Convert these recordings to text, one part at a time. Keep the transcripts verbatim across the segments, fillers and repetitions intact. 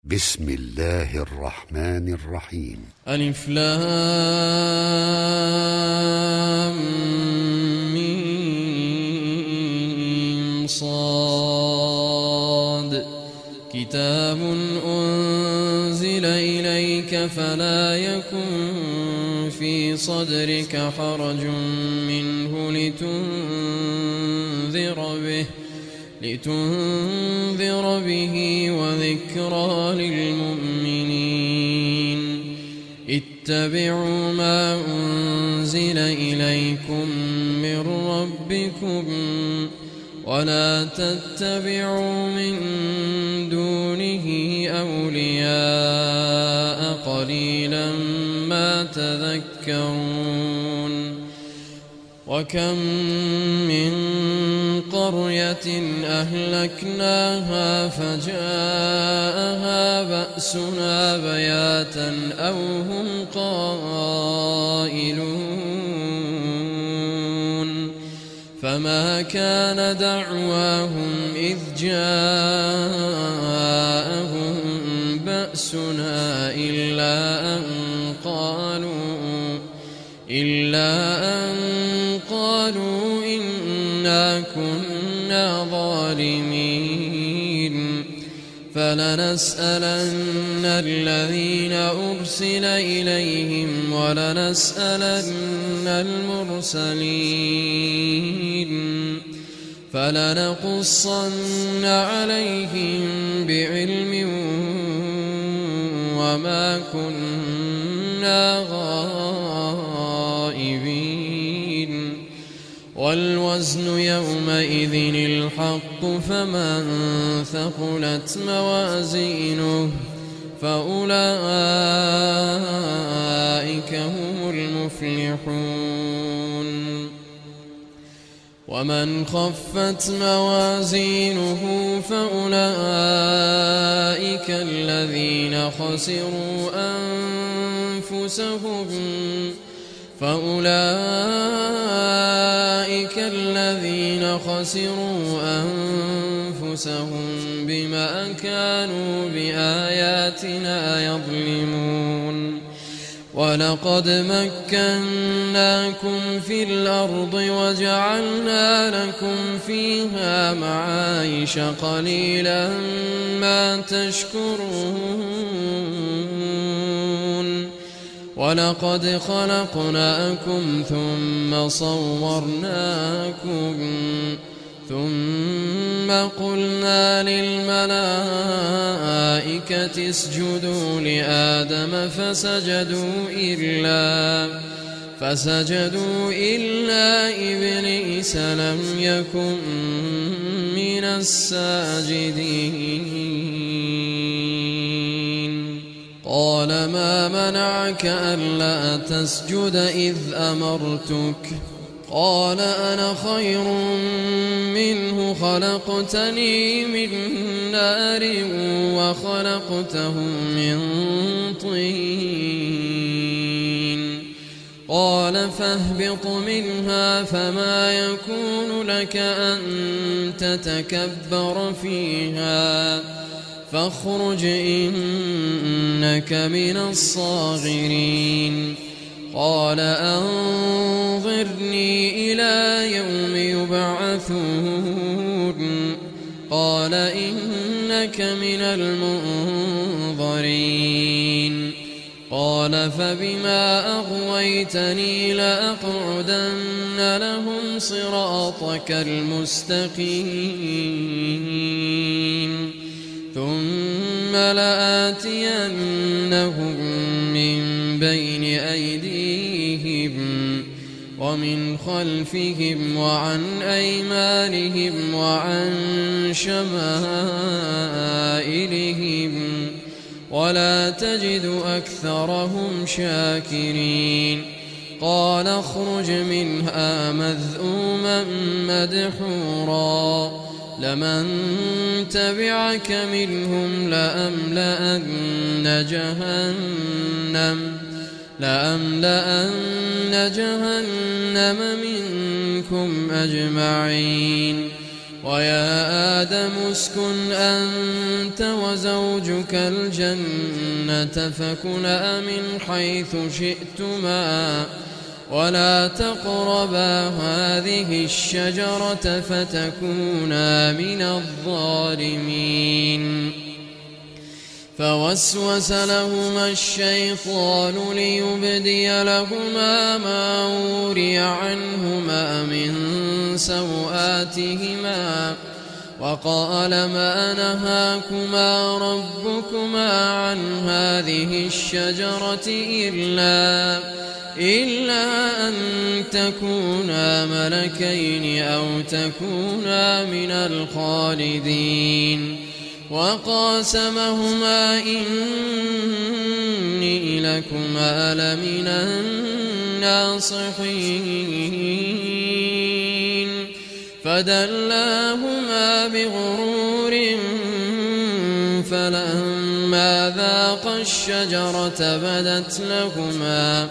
بسم الله الرحمن الرحيم. ألف لام ميم صاد كتاب أنزل إليك فلا يكن في صدرك حرج منه لتنذر به لتنذر به وذكرى للمؤمنين. اتبعوا ما أنزل إليكم من ربكم ولا تتبعوا من دونه أولياء قليلا ما تذكرون. وكم من قرية أهلكناها فجاءها بأسنا بياتا أو هم قائلون فما كان دعواهم إذ جاءهم بأسنا إلا أن قالوا إلا أن قالوا إنا كنا ظالمين. فلنسألن الذين أرسل إليهم ولنسألن المرسلين فلنقصن عليهم بعلم وما كنا غائبين. والوزن يومئذ الحق فمن ثقلت موازينه فأولئك هم المفلحون. ومن خفت موازينه فأولئك الذين خسروا أنفسهم فأولئك الذين خسروا أنفسهم بما كانوا بآياتنا يظلمون. ولقد مكناكم في الأرض وجعلنا لكم فيها معايش قليلا ما تشكرون. ولقد خلقناكم ثم صورناكم ثم قلنا للملائكة اسجدوا لآدم فسجدوا إلا فسجدوا إلا إبليس لم يكن من الساجدين. قال ما منعك ألا تسجد إذ أمرتك قال أنا خير منه خلقتني من نار وخلقته من طين. قال فاهبط منها فما يكون لك أن تتكبر فيها فاخرج إنك من الصاغرين. قال أنظرني إلى يوم يبعثون قال إنك من المنظرين. قال فبما أغويتني لأقعدن لهم صراطك المستقيم ثم لآتينهم من بين أيديهم ومن خلفهم وعن أيمانهم وعن شمائلهم ولا تجد أكثرهم شاكرين. قال اخرج منها مذءوما مدحورا لمن تبعك منهم لأملأن جهنم لأملأن جهنم منكم أجمعين. ويا آدم اسكن أنت وزوجك الجنة فكلا من حيث شئتما ولا تقربا هذه الشجرة فتكونا من الظالمين. فوسوس لهما الشيطان ليبدي لهما ما وري عنهما من سوآتهما وقال ما نهاكما ربكما عن هذه الشجرة إلا إلا أن تكونا ملكين أو تكونا من الخالدين. وقاسمهما إني لكما لمن الناصحين فدلاهما بغرور فلما ذاقا الشجرة بدت لهما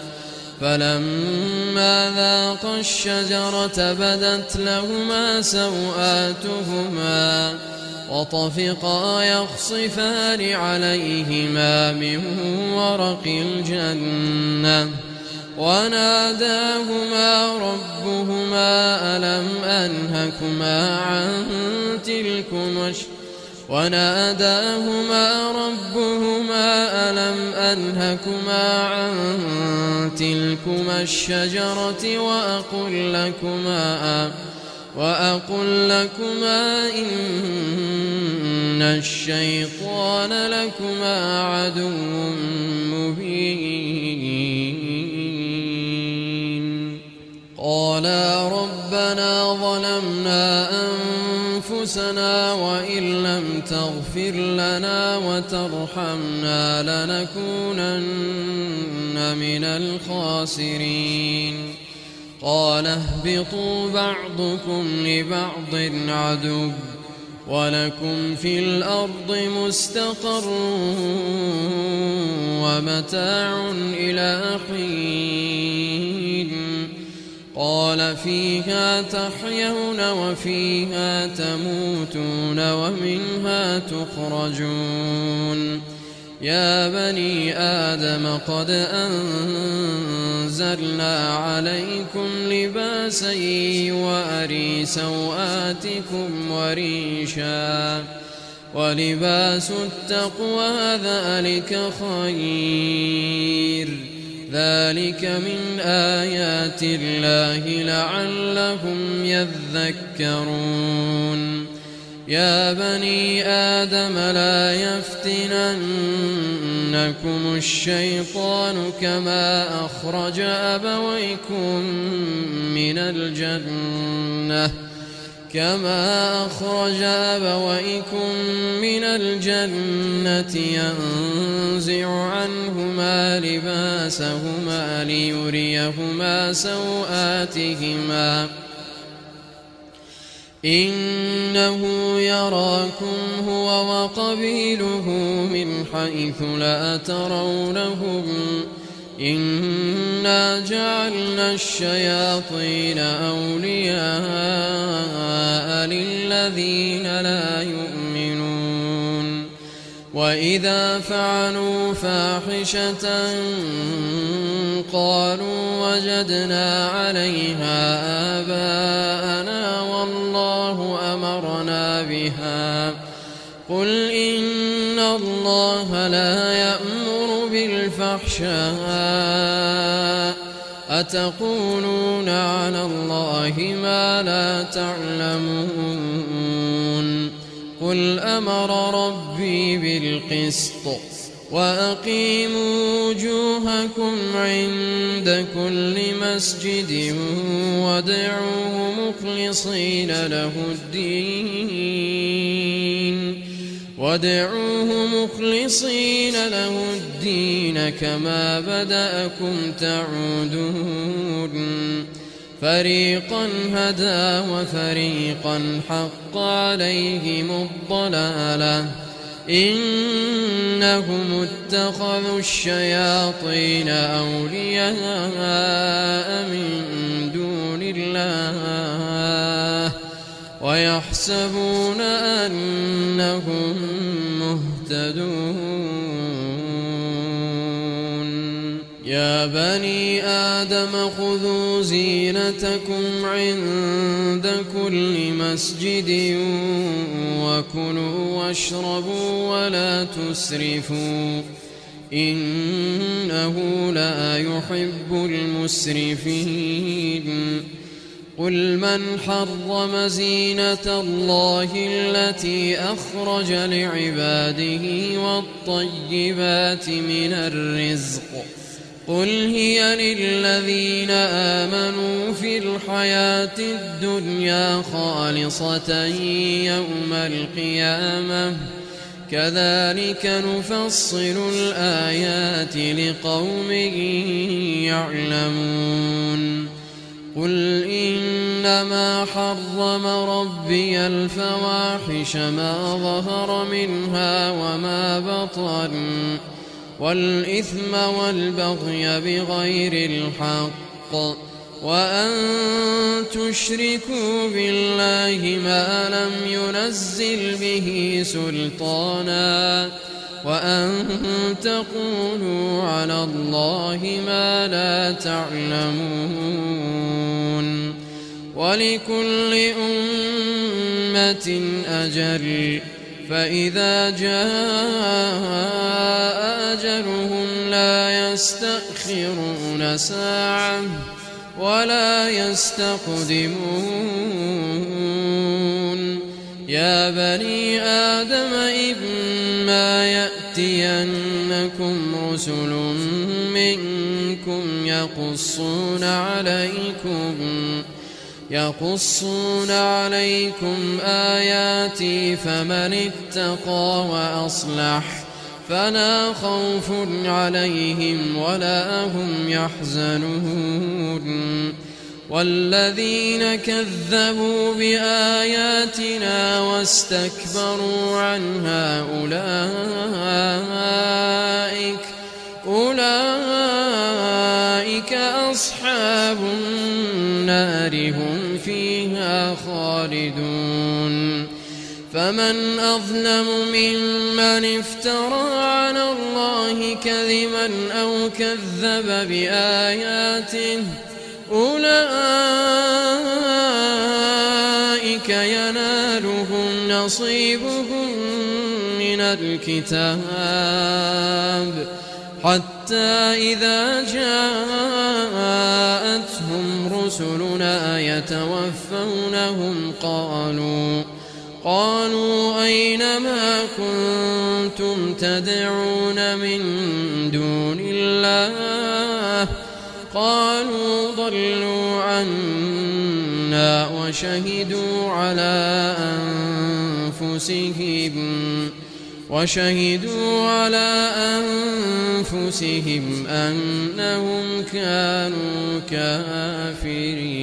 فلما ذاقا الشجرة بدت لهما سوآتهما وطفقا يخصفان عليهما من ورق الجنة وناداهما ربهما ألم أنهكما عن تلكما وناداهما ربهما ألم أنهكما عن تلكما الشجرة وأقل لكما وأقل لكما إن الشيطان لكما عدو مبين. قالا ربنا ظلمنا أنفسنا وإن لم تغفر لنا وترحمنا لنكونن من الخاسرين. قال اهبطوا بعضكم لبعض عدو ولكم في الأرض مستقر ومتاع إلى حين. قال فيها تحيون وفيها تموتون ومنها تخرجون. يا بني آدم قد أنزلنا عليكم لباسا يواري سوآتكم وريشا ولباس التقوى ذلك خير ذلك من آيات الله لعلهم يذكرون. يا بني آدم لا يفتننكم الشيطان كما أخرج أبويكم من الجنة كما أخرج أبويكم من الجنة ينزع عنهما لباسهما ليريهما سوآتهما إنه يراكم هو وقبيله من حيث لا ترونهم إنا جعلنا الشياطين أولياء للذين لا يؤمنون. وإذا فعلوا فاحشة قالوا وجدنا عليها آباءنا والله أمرنا بها قل إن الله لا يأمر بالفحشاء أتقولون على الله ما لا تعلمون. قل أمر ربي بالقسط وأقيموا وجوهكم عند كل مسجد وادعوه مخلصين له الدين وادعوه مخلصين له الدين كما بدأكم تعودون. فريقا هدى وفريقا حق عليهم الضلالة إنهم اتخذوا الشياطين أولياء من دون الله ويحسبون أنهم مهتدون. يا بني آدم خذوا زينتكم عند كل مسجد وكلوا واشربوا ولا تسرفوا إنه لا يحب المسرفين. قل من حرم زينة الله التي أخرج لعباده والطيبات من الرزق قل هي للذين آمنوا في الحياة الدنيا خالصة يوم القيامة كذلك نفصل الآيات لقوم يعلمون. قل إنما حرم ربي الفواحش ما ظهر منها وما بطن والإثم والبغي بغير الحق وأن تشركوا بالله ما لم ينزل به سلطانا وأن تقولوا على الله ما لا تعلمون. ولكل أمة أجل فإذا جاء أجلهم لا يستأخرون ساعة ولا يستقدمون. يا بني آدم إما يأتينكم رسل منكم يقصون عليكم يقصون عليكم آياتي فمن اتقى وأصلح فلا خوف عليهم ولا هم يحزنون. والذين كذبوا بآياتنا واستكبروا عنها أولئك أولئك أصحاب النار هم فيها خالدون. فمن أظلم ممن افترى على الله كذبا أو كذب بآياته أولئك ينالهم نصيبهم من الكتاب حتى إذا جاءتهم رسلنا يتوفونهم قالوا قالوا أين ما كنتم تدعون من دون الله قالوا ضلوا عنا وشهدوا على أنفسهم وشهدوا على أنفسهم أنهم كانوا كافرين.